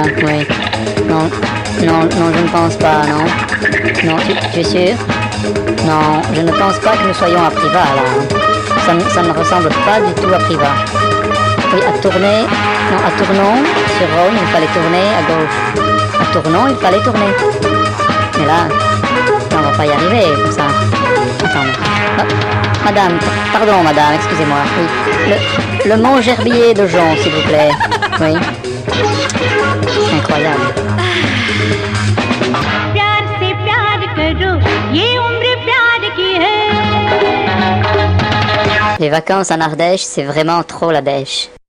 oui. Non, non, je ne pense pas, non. Non, tu es sûr? Non, je ne pense pas que nous soyons à Privas, là. Ça ne ressemble pas du tout à Privas. Oui, à tourner... Non, à Tournon, sur Rhône, il fallait tourner à gauche. À Tournon, il fallait tourner. Mais là, on va pas y arriver, comme ça. Attends. Hop. Madame, pardon, madame, excusez-moi. Oui. Le mont Gerbier de Jonc, s'il vous plaît. Oui. C'est incroyable. Les vacances en Ardèche, c'est vraiment trop la dèche.